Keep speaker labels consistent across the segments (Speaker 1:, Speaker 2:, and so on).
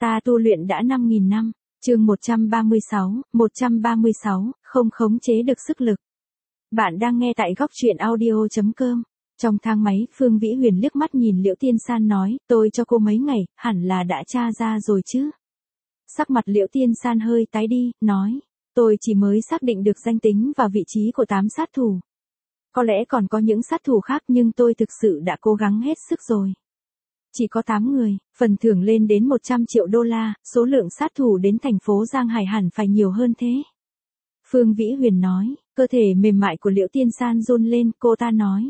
Speaker 1: Ta tu luyện đã 5.000 năm. Chương 136, không khống chế được sức lực. Bạn đang nghe tại góc truyện audio.com. Trong thang máy, Phương Vĩ Huyền liếc mắt nhìn Liễu Tiên San nói, tôi cho cô mấy ngày, hẳn là đã tra ra rồi chứ. Sắc mặt Liễu Tiên San hơi tái đi, nói, tôi chỉ mới xác định được danh tính và vị trí của 8 sát thủ. Có lẽ còn có những sát thủ khác nhưng tôi thực sự đã cố gắng hết sức rồi. Chỉ có 8 người, phần thưởng lên đến 100 triệu đô la, số lượng sát thủ đến thành phố Giang Hải hẳn phải nhiều hơn thế. Phương Vĩ Huyền nói, cơ thể mềm mại của Liễu Tiên San run lên, cô ta nói.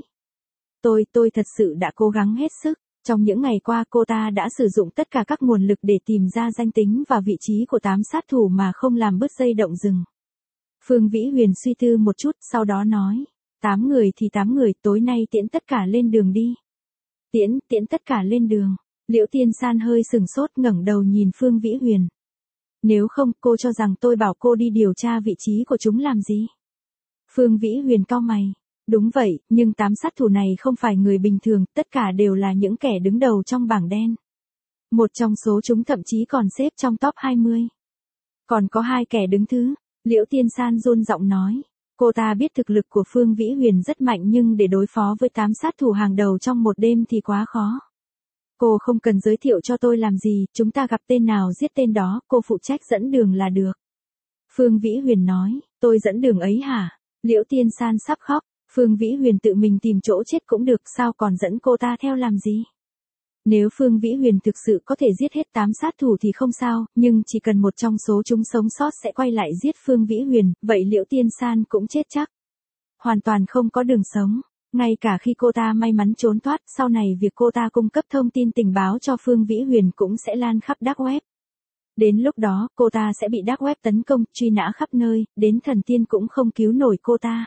Speaker 1: Tôi thật sự đã cố gắng hết sức. Trong những ngày qua cô ta đã sử dụng tất cả các nguồn lực để tìm ra danh tính và vị trí của 8 sát thủ mà không làm bứt dây động rừng. Phương Vĩ Huyền suy tư một chút, sau đó nói, 8 người thì 8 người, tối nay tiễn tất cả lên đường đi. Tiễn tất cả lên đường. Liễu Tiên San hơi sừng sốt ngẩng đầu nhìn Phương Vĩ Huyền. Nếu không, cô cho rằng tôi bảo cô đi điều tra vị trí của chúng làm gì? Phương Vĩ Huyền cau mày. Đúng vậy, nhưng 8 sát thủ này không phải người bình thường, tất cả đều là những kẻ đứng đầu trong bảng đen. Một trong số chúng thậm chí còn xếp trong top 20. Còn có 2 kẻ đứng thứ. Liễu Tiên San run giọng nói. Cô ta biết thực lực của Phương Vĩ Huyền rất mạnh nhưng để đối phó với 8 sát thủ hàng đầu trong một đêm thì quá khó. Cô không cần giới thiệu cho tôi làm gì, chúng ta gặp tên nào giết tên đó, cô phụ trách dẫn đường là được. Phương Vĩ Huyền nói, tôi dẫn đường ấy hả? Liễu Tiên San sắp khóc, Phương Vĩ Huyền tự mình tìm chỗ chết cũng được, sao còn dẫn cô ta theo làm gì? Nếu Phương Vĩ Huyền thực sự có thể giết hết 8 sát thủ thì không sao, nhưng chỉ cần một trong số chúng sống sót sẽ quay lại giết Phương Vĩ Huyền, vậy Liễu Tiên San cũng chết chắc. Hoàn toàn không có đường sống. Ngay cả khi cô ta may mắn trốn thoát, sau này việc cô ta cung cấp thông tin tình báo cho Phương Vĩ Huyền cũng sẽ lan khắp dark web. Đến lúc đó, cô ta sẽ bị dark web tấn công, truy nã khắp nơi, đến thần tiên cũng không cứu nổi cô ta.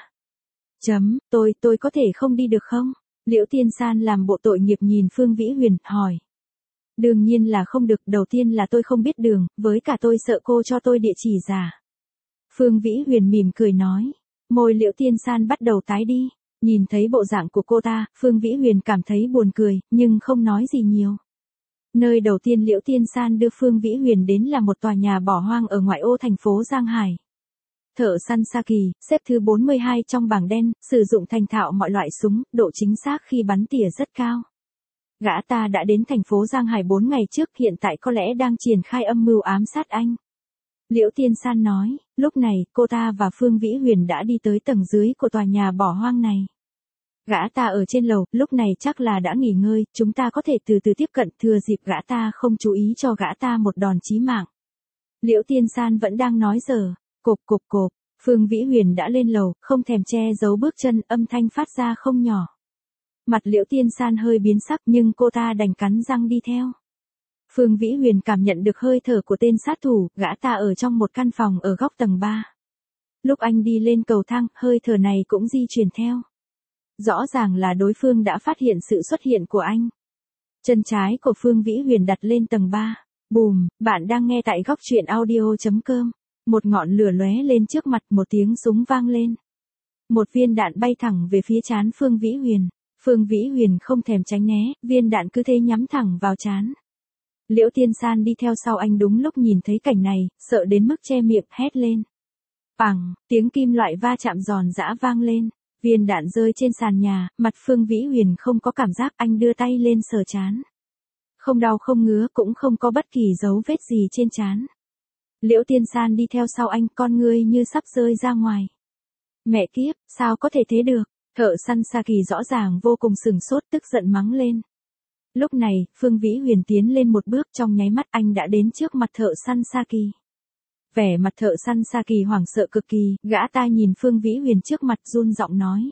Speaker 1: Tôi có thể không đi được không? Liễu Tiên San làm bộ tội nghiệp nhìn Phương Vĩ Huyền, hỏi. Đương nhiên là không được, đầu tiên là tôi không biết đường, với cả tôi sợ cô cho tôi địa chỉ giả. Phương Vĩ Huyền mỉm cười nói. Môi Liễu Tiên San bắt đầu tái đi. Nhìn thấy bộ dạng của cô ta, Phương Vĩ Huyền cảm thấy buồn cười, nhưng không nói gì nhiều. Nơi đầu tiên Liễu Tiên San đưa Phương Vĩ Huyền đến là một tòa nhà bỏ hoang ở ngoại ô thành phố Giang Hải. Thợ săn Saki, xếp thứ 42 trong bảng đen, sử dụng thành thạo mọi loại súng, độ chính xác khi bắn tỉa rất cao. Gã ta đã đến thành phố Giang Hải 4 ngày trước, hiện tại có lẽ đang triển khai âm mưu ám sát anh. Liễu Tiên San nói, lúc này, cô ta và Phương Vĩ Huyền đã đi tới tầng dưới của tòa nhà bỏ hoang này. Gã ta ở trên lầu, lúc này chắc là đã nghỉ ngơi, chúng ta có thể từ từ tiếp cận, thừa dịp gã ta không chú ý cho gã ta một đòn chí mạng. Liễu Tiên San vẫn đang nói dở, cộp, Phương Vĩ Huyền đã lên lầu, không thèm che giấu bước chân, âm thanh phát ra không nhỏ. Mặt Liễu Tiên San hơi biến sắc nhưng cô ta đành cắn răng đi theo. Phương Vĩ Huyền cảm nhận được hơi thở của tên sát thủ, gã ta ở trong một căn phòng ở góc tầng 3. Lúc anh đi lên cầu thang, hơi thở này cũng di chuyển theo. Rõ ràng là đối phương đã phát hiện sự xuất hiện của anh. Chân trái của Phương Vĩ Huyền đặt lên tầng 3. Bùm, bạn đang nghe tại góc truyện audio.com. Một ngọn lửa lóe lên trước mặt, một tiếng súng vang lên. Một viên đạn bay thẳng về phía trán Phương Vĩ Huyền. Phương Vĩ Huyền không thèm tránh né, viên đạn cứ thế nhắm thẳng vào trán. Liễu Tiên San đi theo sau anh đúng lúc nhìn thấy cảnh này, sợ đến mức che miệng, hét lên. Pằng, tiếng kim loại va chạm giòn giã vang lên. Viên đạn rơi trên sàn nhà, mặt Phương Vĩ Huyền không có cảm giác, anh đưa tay lên sờ trán. Không đau không ngứa, cũng không có bất kỳ dấu vết gì trên trán. Liễu Tiên San đi theo sau anh, con ngươi như sắp rơi ra ngoài. Mẹ kiếp, sao có thể thế được? Thợ săn Saki rõ ràng vô cùng sừng sốt, tức giận mắng lên. Lúc này, Phương Vĩ Huyền tiến lên một bước, trong nháy mắt anh đã đến trước mặt thợ săn Saki. Vẻ mặt thợ săn Saki hoảng sợ cực kỳ, gã ta nhìn Phương Vĩ Huyền trước mặt run giọng nói.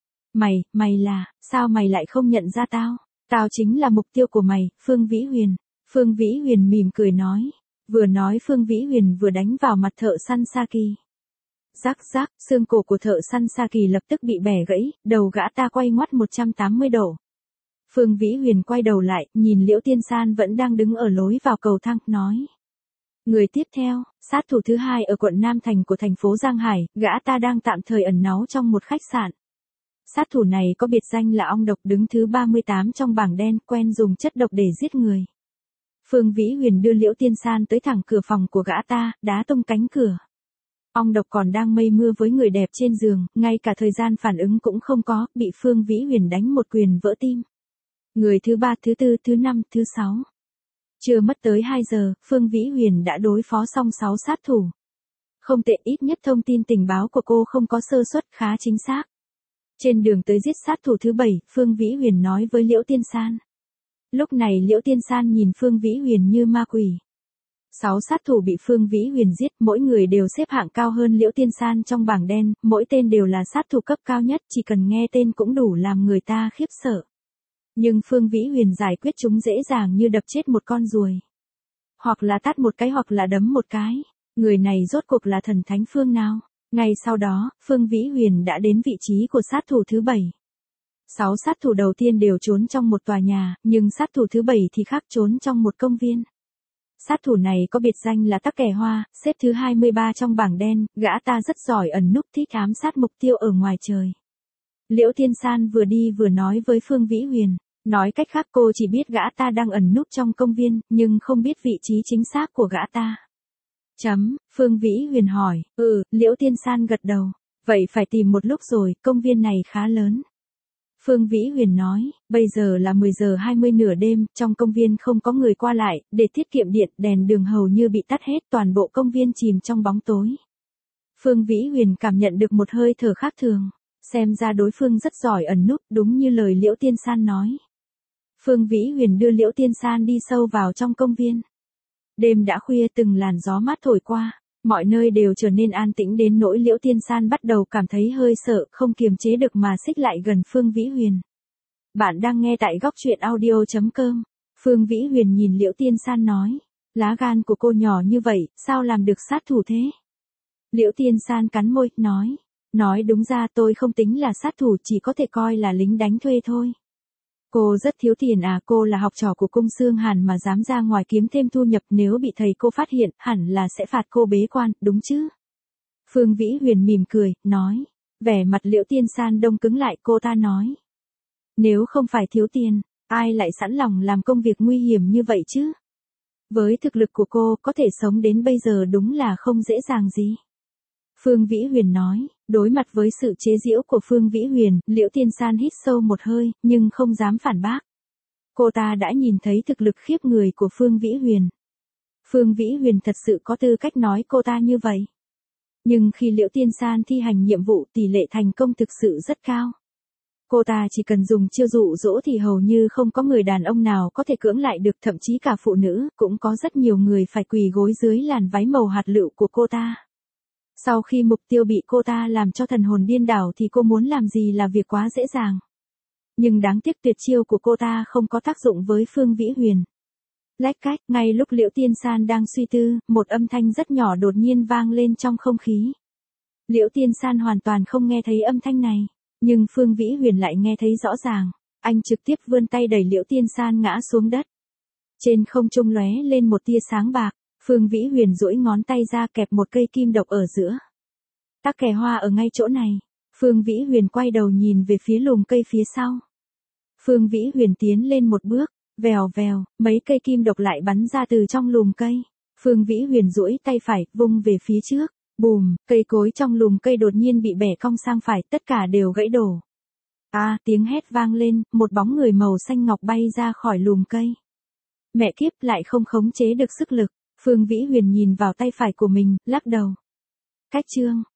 Speaker 1: Mày là, sao mày lại không nhận ra tao? Tao chính là mục tiêu của mày, Phương Vĩ Huyền. Phương Vĩ Huyền mỉm cười nói. Vừa nói Phương Vĩ Huyền vừa đánh vào mặt thợ săn Saki. Rắc, xương cổ của thợ săn Saki lập tức bị bẻ gãy, đầu gã ta quay ngoắt 180 độ. Phương Vĩ Huyền quay đầu lại, nhìn Liễu Tiên San vẫn đang đứng ở lối vào cầu thang, nói. Người tiếp theo, sát thủ thứ 2 ở quận Nam Thành của thành phố Giang Hải, gã ta đang tạm thời ẩn náu trong một khách sạn. Sát thủ này có biệt danh là ong độc, đứng thứ 38 trong bảng đen, quen dùng chất độc để giết người. Phương Vĩ Huyền đưa Liễu Tiên San tới thẳng cửa phòng của gã ta, đá tung cánh cửa. Ong độc còn đang mây mưa với người đẹp trên giường, ngay cả thời gian phản ứng cũng không có, bị Phương Vĩ Huyền đánh một quyền vỡ tim. Người thứ 3, thứ 4, thứ 5, thứ 6. Chưa mất tới 2 giờ, Phương Vĩ Huyền đã đối phó xong 6 sát thủ. Không tệ, ít nhất thông tin tình báo của cô không có sơ suất, khá chính xác. Trên đường tới giết sát thủ thứ 7, Phương Vĩ Huyền nói với Liễu Tiên San. Lúc này Liễu Tiên San nhìn Phương Vĩ Huyền như ma quỷ. 6 sát thủ bị Phương Vĩ Huyền giết, mỗi người đều xếp hạng cao hơn Liễu Tiên San trong bảng đen, mỗi tên đều là sát thủ cấp cao nhất, chỉ cần nghe tên cũng đủ làm người ta khiếp sợ. Nhưng Phương Vĩ Huyền giải quyết chúng dễ dàng như đập chết một con ruồi. Hoặc là tát một cái hoặc là đấm một cái. Người này rốt cuộc là thần thánh phương nào? Ngay sau đó, Phương Vĩ Huyền đã đến vị trí của sát thủ thứ 7. 6 sát thủ đầu tiên đều trốn trong một tòa nhà, nhưng sát thủ thứ 7 thì khác, trốn trong một công viên. Sát thủ này có biệt danh là Tắc Kè Hoa, xếp thứ 23 trong bảng đen, gã ta rất giỏi ẩn núp, thích ám sát mục tiêu ở ngoài trời. Liễu Tiên San vừa đi vừa nói với Phương Vĩ Huyền, nói cách khác cô chỉ biết gã ta đang ẩn núp trong công viên, nhưng không biết vị trí chính xác của gã ta. Phương Vĩ Huyền hỏi, Liễu Tiên San gật đầu, vậy phải tìm một lúc rồi, công viên này khá lớn. Phương Vĩ Huyền nói, bây giờ là 10 giờ 20 nửa đêm, trong công viên không có người qua lại, để tiết kiệm điện, đèn đường hầu như bị tắt hết, toàn bộ công viên chìm trong bóng tối. Phương Vĩ Huyền cảm nhận được một hơi thở khác thường, xem ra đối phương rất giỏi ẩn núp, đúng như lời Liễu Tiên San nói. Phương Vĩ Huyền đưa Liễu Tiên San đi sâu vào trong công viên. Đêm đã khuya, từng làn gió mát thổi qua, mọi nơi đều trở nên an tĩnh đến nỗi Liễu Tiên San bắt đầu cảm thấy hơi sợ, không kiềm chế được mà xích lại gần Phương Vĩ Huyền. Bạn đang nghe tại góc truyện audio.com. Phương Vĩ Huyền nhìn Liễu Tiên San nói, lá gan của cô nhỏ như vậy, sao làm được sát thủ thế? Liễu Tiên San cắn môi, nói đúng ra tôi không tính là sát thủ, chỉ có thể coi là lính đánh thuê thôi. Cô rất thiếu tiền à? Cô là học trò của cung Xương Hàn mà dám ra ngoài kiếm thêm thu nhập, nếu bị thầy cô phát hiện, hẳn là sẽ phạt cô bế quan, đúng chứ? Phương Vĩ Huyền mỉm cười, nói. Vẻ mặt Liễu Tiên San đông cứng lại, cô ta nói. Nếu không phải thiếu tiền, ai lại sẵn lòng làm công việc nguy hiểm như vậy chứ? Với thực lực của cô, có thể sống đến bây giờ đúng là không dễ dàng gì. Phương Vĩ Huyền nói, đối mặt với sự chế giễu của Phương Vĩ Huyền, Liễu Tiên San hít sâu một hơi, nhưng không dám phản bác. Cô ta đã nhìn thấy thực lực khiếp người của Phương Vĩ Huyền. Phương Vĩ Huyền thật sự có tư cách nói cô ta như vậy. Nhưng khi Liễu Tiên San thi hành nhiệm vụ, tỷ lệ thành công thực sự rất cao. Cô ta chỉ cần dùng chiêu dụ dỗ thì hầu như không có người đàn ông nào có thể cưỡng lại được, thậm chí cả phụ nữ, cũng có rất nhiều người phải quỳ gối dưới làn váy màu hạt lựu của cô ta. Sau khi mục tiêu bị cô ta làm cho thần hồn điên đảo thì cô muốn làm gì là việc quá dễ dàng. Nhưng đáng tiếc tuyệt chiêu của cô ta không có tác dụng với Phương Vĩ Huyền. Lách cách, ngay lúc Liễu Tiên San đang suy tư, một âm thanh rất nhỏ đột nhiên vang lên trong không khí. Liễu Tiên San hoàn toàn không nghe thấy âm thanh này, nhưng Phương Vĩ Huyền lại nghe thấy rõ ràng. Anh trực tiếp vươn tay đẩy Liễu Tiên San ngã xuống đất. Trên không trung lóe lên một tia sáng bạc. Phương Vĩ Huyền duỗi ngón tay ra kẹp một cây kim độc ở giữa. Tắc Kè Hoa ở ngay chỗ này. Phương Vĩ Huyền quay đầu nhìn về phía lùm cây phía sau. Phương Vĩ Huyền tiến lên một bước, vèo vèo, mấy cây kim độc lại bắn ra từ trong lùm cây. Phương Vĩ Huyền duỗi tay phải, vung về phía trước. Bùm, cây cối trong lùm cây đột nhiên bị bẻ cong sang phải, tất cả đều gãy đổ. Tiếng hét vang lên, một bóng người màu xanh ngọc bay ra khỏi lùm cây. Mẹ kiếp, lại không khống chế được sức lực. Phương Vĩ Huyền nhìn vào tay phải của mình, lắc đầu. Cách chương.